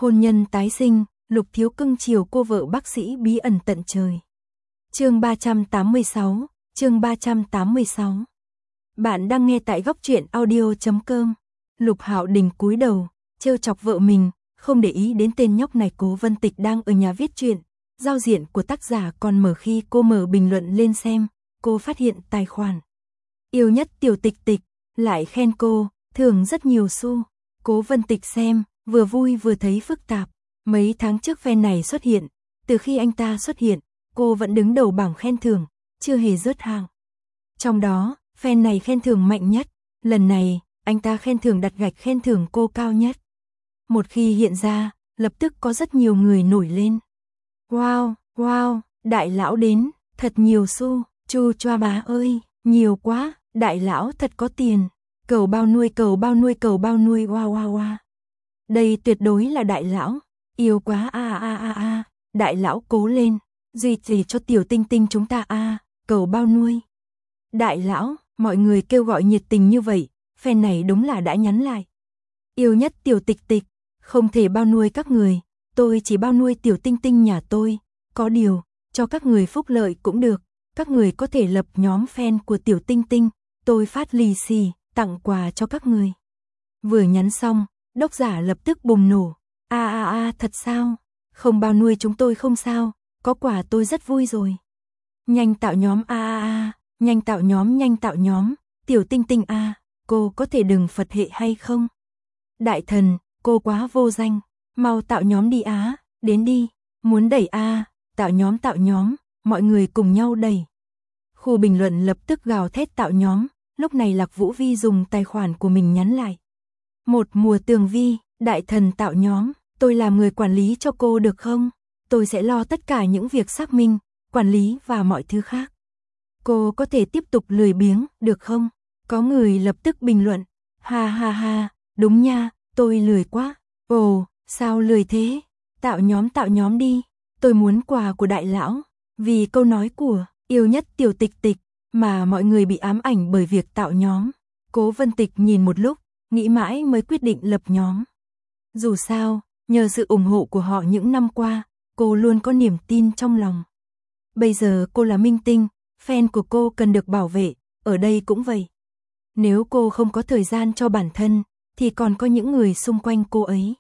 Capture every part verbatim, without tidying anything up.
Hôn nhân tái sinh, Lục Thiếu cưng chiều cô vợ bác sĩ bí ẩn tận trời. Chương ba trăm tám mươi sáu, chương ba trăm tám mươi sáu. Bạn đang nghe tại góc truyện audio chấm com. Lục Hạo Đình cúi đầu, trêu chọc vợ mình, không để ý đến tên nhóc này. Cố Vân Tịch đang ở nhà viết truyện, giao diện của tác giả còn mở khi cô mở bình luận lên xem, cô phát hiện tài khoản yêu nhất Tiểu Tịch Tịch lại khen cô, thưởng rất nhiều xu. Cố Vân Tịch xem, vừa vui vừa thấy phức tạp. Mấy tháng trước fan này xuất hiện, từ khi anh ta xuất hiện, cô vẫn đứng đầu bảng khen thưởng, chưa hề rớt hạng. Trong đó, fan này khen thưởng mạnh nhất, lần này, anh ta khen thưởng đặt gạch khen thưởng cô cao nhất. Một khi hiện ra, lập tức có rất nhiều người nổi lên. Wow, wow, đại lão đến, thật nhiều xu, chu choa bá ơi, nhiều quá, đại lão thật có tiền. Cầu bao nuôi cầu bao nuôi cầu bao nuôi wow wow wow. Đây tuyệt đối là đại lão, yêu quá a a a a, đại lão cố lên, duy trì cho Tiểu Tinh Tinh chúng ta a, à, cầu bao nuôi. Đại lão, mọi người kêu gọi nhiệt tình như vậy, fan này đúng là đã nhắn lại. Yêu nhất Tiểu Tịch Tịch, không thể bao nuôi các người, tôi chỉ bao nuôi Tiểu Tinh Tinh nhà tôi, có điều, cho các người phúc lợi cũng được, các người có thể lập nhóm fan của Tiểu Tinh Tinh, tôi phát lì xì, tặng quà cho các người. Vừa nhắn xong, độc giả lập tức bùng nổ, a a a thật sao, không bao nuôi chúng tôi không sao, có quà tôi rất vui rồi. Nhanh tạo nhóm a a a, nhanh tạo nhóm nhanh tạo nhóm, Tiểu Tinh Tinh a, à, cô có thể đừng Phật hệ hay không? Đại thần, cô quá vô danh, mau tạo nhóm đi á, đến đi, muốn đẩy a, à, tạo nhóm tạo nhóm, mọi người cùng nhau đẩy. Khu bình luận lập tức gào thét tạo nhóm, lúc này Lạc Vũ Vi dùng tài khoản của mình nhắn lại. Một mùa tường vi, đại thần tạo nhóm, tôi làm người quản lý cho cô được không? Tôi sẽ lo tất cả những việc xác minh, quản lý và mọi thứ khác. Cô có thể tiếp tục lười biếng, được không? Có người lập tức bình luận, ha ha ha, đúng nha, tôi lười quá. Ồ, sao lười thế? Tạo nhóm tạo nhóm đi, tôi muốn quà của đại lão. Vì câu nói của yêu nhất Tiểu Tịch Tịch mà mọi người bị ám ảnh bởi việc tạo nhóm. Cố Vân Tịch nhìn một lúc, nghĩ mãi mới quyết định lập nhóm. Dù sao, nhờ sự ủng hộ của họ những năm qua, cô luôn có niềm tin trong lòng. Bây giờ cô là minh tinh, fan của cô cần được bảo vệ, ở đây cũng vậy. Nếu cô không có thời gian cho bản thân, thì còn có những người xung quanh cô ấy.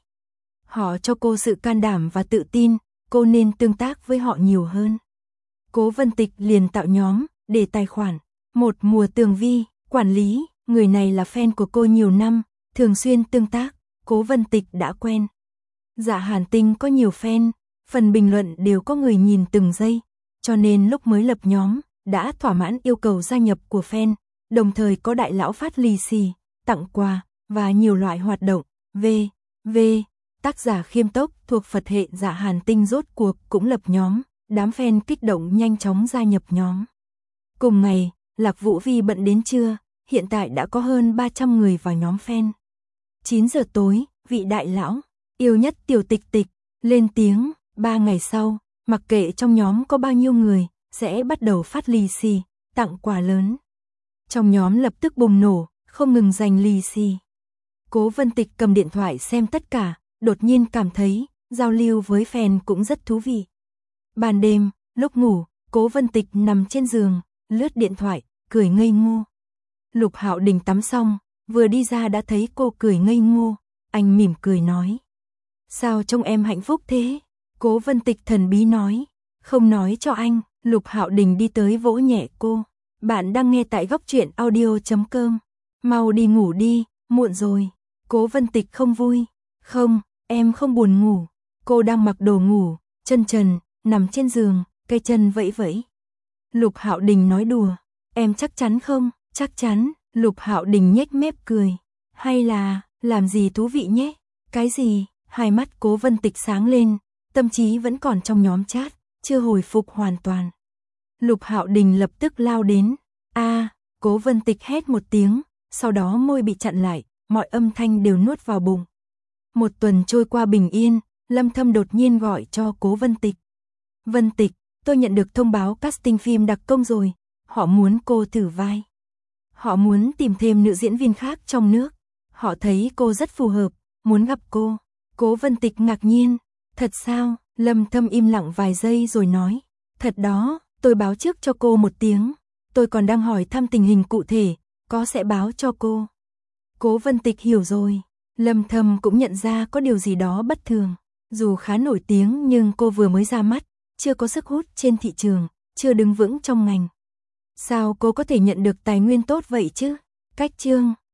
Họ cho cô sự can đảm và tự tin, cô nên tương tác với họ nhiều hơn. Cố Vân Tịch liền tạo nhóm, để tài khoản, một mùa tường vi, quản lý, người này là fan của cô nhiều năm, thường xuyên tương tác, Cố Vân Tịch đã quen. Dạ Hàn Tinh có nhiều fan, phần bình luận đều có người nhìn từng giây, cho nên lúc mới lập nhóm, đã thỏa mãn yêu cầu gia nhập của fan, đồng thời có đại lão phát lì xì, tặng quà, và nhiều loại hoạt động, v, v, tác giả Khiêm Tốc thuộc Phật hệ Dạ Hàn Tinh rốt cuộc cũng lập nhóm, đám fan kích động nhanh chóng gia nhập nhóm. Cùng ngày, Lạc Vũ Vi bận đến trưa, hiện tại đã có hơn ba trăm người vào nhóm fan. chín giờ tối, vị đại lão, yêu nhất Tiểu Tịch Tịch, lên tiếng, ba ngày sau, mặc kệ trong nhóm có bao nhiêu người, sẽ bắt đầu phát lì xì, tặng quà lớn. Trong nhóm lập tức bùng nổ, không ngừng giành lì xì. Cố Vân Tịch cầm điện thoại xem tất cả, đột nhiên cảm thấy, giao lưu với fan cũng rất thú vị. Ban đêm, lúc ngủ, Cố Vân Tịch nằm trên giường, lướt điện thoại, cười ngây ngô. Lục Hạo Đình tắm xong, vừa đi ra đã thấy cô cười ngây ngô, anh mỉm cười nói. Sao trông em hạnh phúc thế? Cố Vân Tịch thần bí nói, không nói cho anh. Lục Hạo Đình đi tới vỗ nhẹ cô. Bạn đang nghe tại góc truyện audio chấm com. Mau đi ngủ đi, muộn rồi. Cố Vân Tịch không vui. Không, em không buồn ngủ. Cô đang mặc đồ ngủ, chân trần, nằm trên giường, cây chân vẫy vẫy. Lục Hạo Đình nói đùa. Em chắc chắn không? Chắc chắn. Lục Hạo Đình nhếch mép cười. Hay là, làm gì thú vị nhé? Cái gì? Hai mắt Cố Vân Tịch sáng lên, tâm trí vẫn còn trong nhóm chat, chưa hồi phục hoàn toàn. Lục Hạo Đình lập tức lao đến. A, à, Cố Vân Tịch hét một tiếng, sau đó môi bị chặn lại, mọi âm thanh đều nuốt vào bụng. Một tuần trôi qua bình yên, Lâm Thâm đột nhiên gọi cho Cố Vân Tịch. Vân Tịch, tôi nhận được thông báo casting phim đặc công rồi, họ muốn cô thử vai. Họ muốn tìm thêm nữ diễn viên khác trong nước, họ thấy cô rất phù hợp, muốn gặp cô. Cố Vân Tịch ngạc nhiên, thật sao? Lâm Thâm im lặng vài giây rồi nói, thật đó, tôi báo trước cho cô một tiếng, tôi còn đang hỏi thăm tình hình cụ thể, có sẽ báo cho cô. Cố Vân Tịch hiểu rồi, Lâm Thâm cũng nhận ra có điều gì đó bất thường, dù khá nổi tiếng nhưng cô vừa mới ra mắt, chưa có sức hút trên thị trường, chưa đứng vững trong ngành. Sao cô có thể nhận được tài nguyên tốt vậy chứ? Cách chương